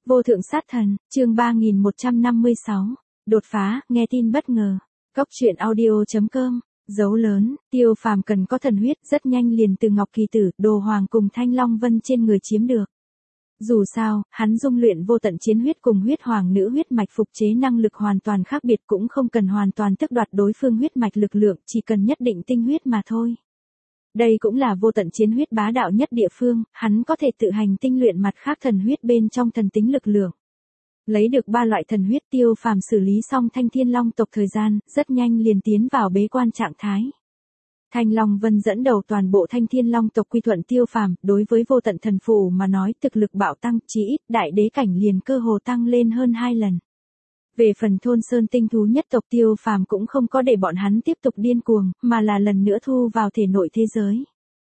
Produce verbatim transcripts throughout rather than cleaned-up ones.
Vô thượng sát thần, chương ba nghìn một trăm năm mươi sáu. Đột phá, nghe tin bất ngờ. Cốc truyện audio.com. Dấu lớn, Tiêu Phàm cần có thần huyết rất nhanh liền từ Ngọc Kỳ Tử, Đồ Hoàng cùng Thanh Long Vân trên người chiếm được. Dù sao, hắn dung luyện vô tận chiến huyết cùng huyết hoàng nữ huyết mạch phục chế năng lực hoàn toàn khác biệt, cũng không cần hoàn toàn tước đoạt đối phương huyết mạch lực lượng, chỉ cần nhất định tinh huyết mà thôi. Đây cũng là vô tận chiến huyết bá đạo nhất địa phương, hắn có thể tự hành tinh luyện mặt khác thần huyết bên trong thần tính lực lượng. Lấy được ba loại thần huyết, Tiêu Phàm xử lý xong Thanh Thiên Long tộc thời gian, rất nhanh liền tiến vào bế quan trạng thái. Thanh Long Vân dẫn đầu toàn bộ Thanh Thiên Long tộc quy thuận Tiêu Phàm, đối với vô tận thần phù mà nói thực lực bạo tăng, chỉ ít đại đế cảnh liền cơ hồ tăng lên hơn hai lần. Về phần Thôn Sơn tinh thú nhất tộc, Tiêu Phàm cũng không có để bọn hắn tiếp tục điên cuồng, mà là lần nữa thu vào thể nội thế giới.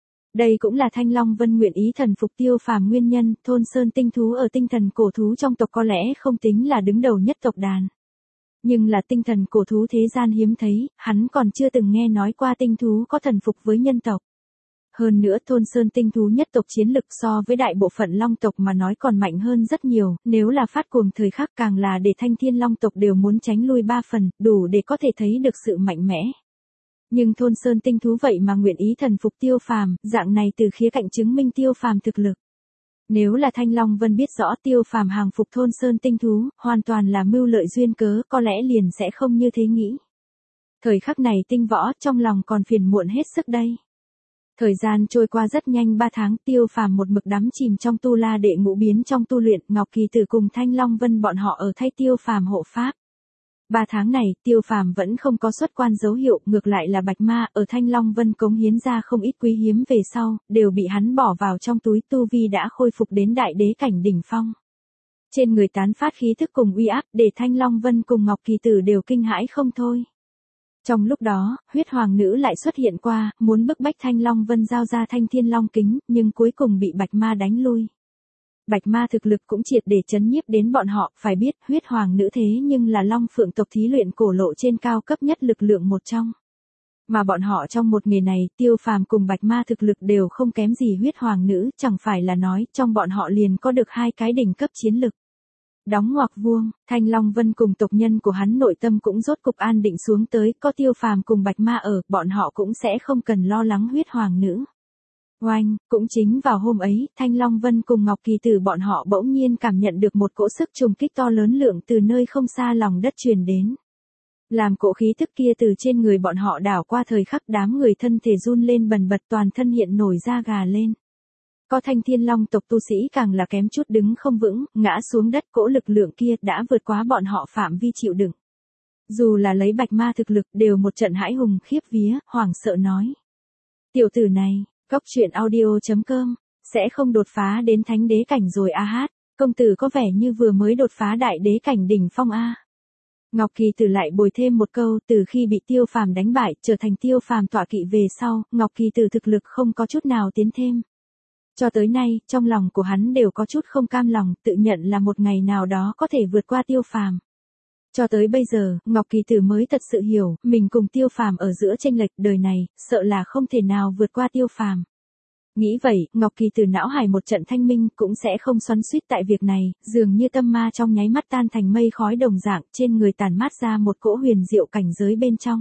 Đây cũng là Thanh Long Vân nguyện ý thần phục Tiêu Phàm nguyên nhân. Thôn Sơn tinh thú ở tinh thần cổ thú trong tộc có lẽ không tính là đứng đầu nhất tộc đàn. Nhưng là tinh thần cổ thú thế gian hiếm thấy, hắn còn chưa từng nghe nói qua tinh thú có thần phục với nhân tộc. Hơn nữa Thôn Sơn tinh thú nhất tộc chiến lực so với đại bộ phận long tộc mà nói còn mạnh hơn rất nhiều, nếu là phát cuồng thời khắc càng là để Thanh Thiên Long tộc đều muốn tránh lui ba phần, đủ để có thể thấy được sự mạnh mẽ. Nhưng Thôn Sơn tinh thú vậy mà nguyện ý thần phục Tiêu Phàm, dạng này từ khía cạnh chứng minh Tiêu Phàm thực lực. Nếu là Thanh Long Vân biết rõ Tiêu Phàm hàng phục Thôn Sơn tinh thú, hoàn toàn là mưu lợi duyên cớ, có lẽ liền sẽ không như thế nghĩ. Thời khắc này tinh võ trong lòng còn phiền muộn hết sức đây. Thời gian trôi qua rất nhanh, ba tháng, Tiêu Phàm một mực đắm chìm trong tu la đệ ngũ biến trong tu luyện, Ngọc Kỳ Tử cùng Thanh Long Vân bọn họ ở thay Tiêu Phàm hộ pháp. Ba tháng này, Tiêu Phàm vẫn không có xuất quan dấu hiệu, ngược lại là Bạch Ma ở Thanh Long Vân cống hiến ra không ít quý hiếm về sau, đều bị hắn bỏ vào trong túi, tu vi đã khôi phục đến đại đế cảnh đỉnh phong. Trên người tán phát khí thức cùng uy áp, để Thanh Long Vân cùng Ngọc Kỳ Tử đều kinh hãi không thôi. Trong lúc đó, huyết hoàng nữ lại xuất hiện qua, muốn bức bách Thanh Long Vân giao ra Thanh Thiên Long kính, nhưng cuối cùng bị Bạch Ma đánh lui. Bạch Ma thực lực cũng triệt để chấn nhiếp đến bọn họ, phải biết, huyết hoàng nữ thế nhưng là Long Phượng tộc thí luyện cổ lộ trên cao cấp nhất lực lượng một trong. Mà bọn họ trong một nghề này, Tiêu Phàm cùng Bạch Ma thực lực đều không kém gì huyết hoàng nữ, chẳng phải là nói, trong bọn họ liền có được hai cái đỉnh cấp chiến lực. Đóng ngoặc vuông, Thanh Long Vân cùng tộc nhân của hắn nội tâm cũng rốt cục an định xuống tới, có Tiêu Phàm cùng Bạch Ma ở, bọn họ cũng sẽ không cần lo lắng huyết hoàng nữ. Oanh, cũng chính vào hôm ấy, Thanh Long Vân cùng Ngọc Kỳ Tử bọn họ bỗng nhiên cảm nhận được một cỗ sức trùng kích to lớn lượng từ nơi không xa lòng đất truyền đến. Làm cỗ khí tức kia từ trên người bọn họ đảo qua, thời khắc đám người thân thể run lên bần bật, toàn thân hiện nổi da gà lên. Có Thanh Thiên Long tộc tu sĩ càng là kém chút đứng không vững, ngã xuống đất, cỗ lực lượng kia đã vượt quá bọn họ phạm vi chịu đựng. Dù là lấy Bạch Ma thực lực đều một trận hãi hùng khiếp vía, hoảng sợ nói. Tiểu tử này, Cốc truyện audio.com, sẽ không đột phá đến thánh đế cảnh rồi a hát, công tử có vẻ như vừa mới đột phá đại đế cảnh đỉnh phong a. Ngọc Kỳ Tử lại bồi thêm một câu, từ khi bị Tiêu Phàm đánh bại, trở thành Tiêu Phàm tọa kỵ về sau, Ngọc Kỳ Tử thực lực không có chút nào tiến thêm. Cho tới nay, trong lòng của hắn đều có chút không cam lòng, tự nhận là một ngày nào đó có thể vượt qua Tiêu Phàm. Cho tới bây giờ, Ngọc Kỳ Tử mới thật sự hiểu, mình cùng Tiêu Phàm ở giữa chênh lệch đời này, sợ là không thể nào vượt qua Tiêu Phàm. Nghĩ vậy, Ngọc Kỳ Tử não hải một trận thanh minh, cũng sẽ không xoắn xuýt tại việc này, dường như tâm ma trong nháy mắt tan thành mây khói đồng dạng, trên người tản mát ra một cỗ huyền diệu cảnh giới bên trong.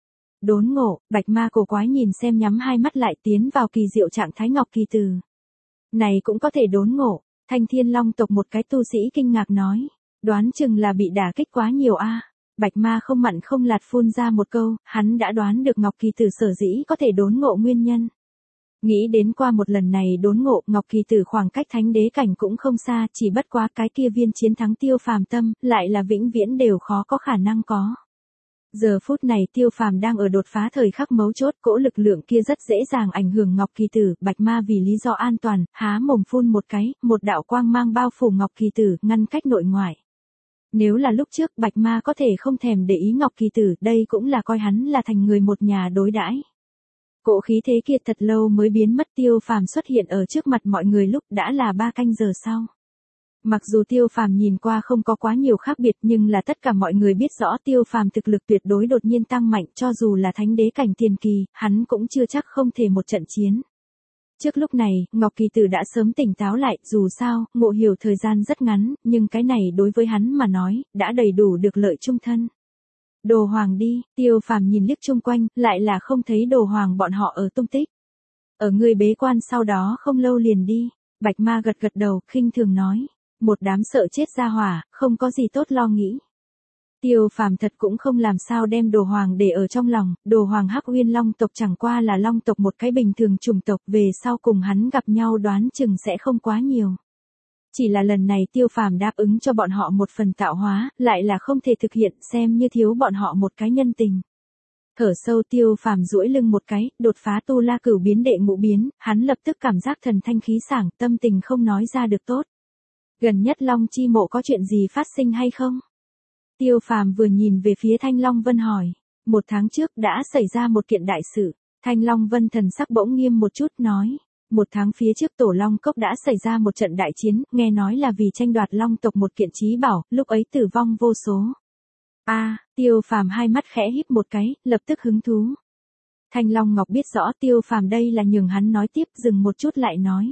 Đốn ngộ, Bạch Ma cổ quái nhìn xem, nhắm hai mắt lại tiến vào kỳ diệu trạng thái Ngọc Kỳ Tử. Này cũng có thể đốn ngộ, Thanh Thiên Long tộc một cái tu sĩ kinh ngạc nói. Đoán chừng là bị đả kích quá nhiều a. Bạch Ma không mặn không lạt phun ra một câu, hắn đã đoán được Ngọc Kỳ Tử sở dĩ có thể đốn ngộ nguyên nhân. Nghĩ đến qua một lần này đốn ngộ, Ngọc Kỳ Tử khoảng cách thánh đế cảnh cũng không xa, chỉ bất quá cái kia viên chiến thắng Tiêu Phàm tâm, lại là vĩnh viễn đều khó có khả năng có. Giờ phút này Tiêu Phàm đang ở đột phá thời khắc mấu chốt, cỗ lực lượng kia rất dễ dàng ảnh hưởng Ngọc Kỳ Tử. Bạch Ma vì lý do an toàn, há mồm phun một cái, một đạo quang mang bao phủ Ngọc Kỳ Tử, ngăn cách nội ngoại. Nếu là lúc trước Bạch Ma có thể không thèm để ý Ngọc Kỳ Tử, đây cũng là coi hắn là thành người một nhà đối đãi. Cỗ khí thế kia thật lâu mới biến mất. Tiêu Phàm xuất hiện ở trước mặt mọi người lúc đã là ba canh giờ sau. Mặc dù Tiêu Phàm nhìn qua không có quá nhiều khác biệt, nhưng là tất cả mọi người biết rõ Tiêu Phàm thực lực tuyệt đối đột nhiên tăng mạnh, cho dù là thánh đế cảnh tiền kỳ, hắn cũng chưa chắc không thể một trận chiến. Trước lúc này, Ngọc Kỳ Tử đã sớm tỉnh táo lại, dù sao, ngộ hiểu thời gian rất ngắn, nhưng cái này đối với hắn mà nói, đã đầy đủ được lợi chung thân. Đồ Hoàng đi, Tiêu Phàm nhìn liếc chung quanh, lại là không thấy Đồ Hoàng bọn họ ở tung tích. Ở người bế quan sau đó không lâu liền đi, Bạch Ma gật gật đầu, khinh thường nói, một đám sợ chết ra hỏa, không có gì tốt lo nghĩ. Tiêu Phàm thật cũng không làm sao đem Đồ Hoàng để ở trong lòng, Đồ Hoàng Hắc Uyên Long tộc chẳng qua là Long tộc một cái bình thường chủng tộc, về sau cùng hắn gặp nhau đoán chừng sẽ không quá nhiều. Chỉ là lần này Tiêu Phàm đáp ứng cho bọn họ một phần tạo hóa, lại là không thể thực hiện, xem như thiếu bọn họ một cái nhân tình. Thở sâu, Tiêu Phàm duỗi lưng một cái, đột phá tu la cửu biến đệ ngũ biến, hắn lập tức cảm giác thần thanh khí sảng, tâm tình không nói ra được tốt. Gần nhất Long Chi Mộ có chuyện gì phát sinh hay không? Tiêu Phàm vừa nhìn về phía Thanh Long Vân hỏi, một tháng trước đã xảy ra một kiện đại sự. Thanh Long Vân thần sắc bỗng nghiêm một chút nói, một tháng phía trước Tổ Long Cốc đã xảy ra một trận đại chiến, nghe nói là vì tranh đoạt Long tộc một kiện chí bảo, lúc ấy tử vong vô số. A, à, Tiêu Phàm hai mắt khẽ híp một cái, lập tức hứng thú. Thanh Long Ngọc biết rõ Tiêu Phàm đây là nhường hắn nói tiếp, dừng một chút lại nói.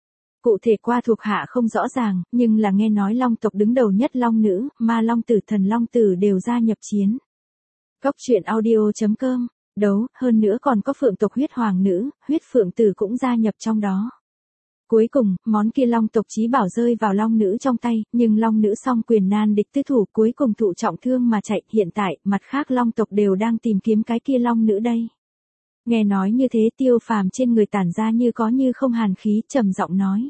Cụ thể qua thuộc hạ không rõ ràng, nhưng là nghe nói Long tộc đứng đầu nhất Long nữ, Ma Long tử, Thần Long tử đều gia nhập chiến. Góc truyện audio chấm com, đấu, hơn nữa còn có Phượng tộc huyết hoàng nữ, huyết Phượng tử cũng gia nhập trong đó. Cuối cùng, món kia Long tộc chí bảo rơi vào Long nữ trong tay, nhưng Long nữ song quyền nan địch tứ thủ, cuối cùng thụ trọng thương mà chạy, hiện tại, mặt khác Long tộc đều đang tìm kiếm cái kia Long nữ đây. Nghe nói như thế, Tiêu Phàm trên người tản ra như có như không hàn khí, trầm giọng nói.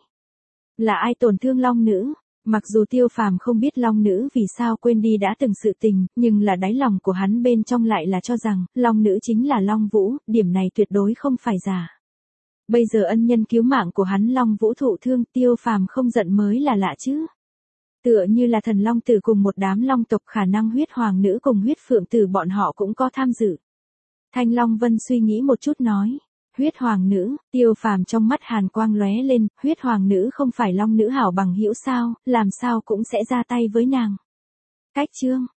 Là ai tổn thương Long nữ? Mặc dù Tiêu Phàm không biết Long nữ vì sao quên đi đã từng sự tình, nhưng là đáy lòng của hắn bên trong lại là cho rằng, Long nữ chính là Long Vũ, điểm này tuyệt đối không phải giả. Bây giờ ân nhân cứu mạng của hắn Long Vũ thụ thương, Tiêu Phàm không giận mới là lạ chứ. Tựa như là Thần Long tử cùng một đám Long tộc, khả năng huyết hoàng nữ cùng huyết Phượng tử bọn họ cũng có tham dự. Thanh Long Vân suy nghĩ một chút nói, huyết hoàng nữ, Tiêu Phàm trong mắt hàn quang lóe lên, huyết hoàng nữ không phải Long nữ hảo bằng hữu sao, làm sao cũng sẽ ra tay với nàng. Cách chương,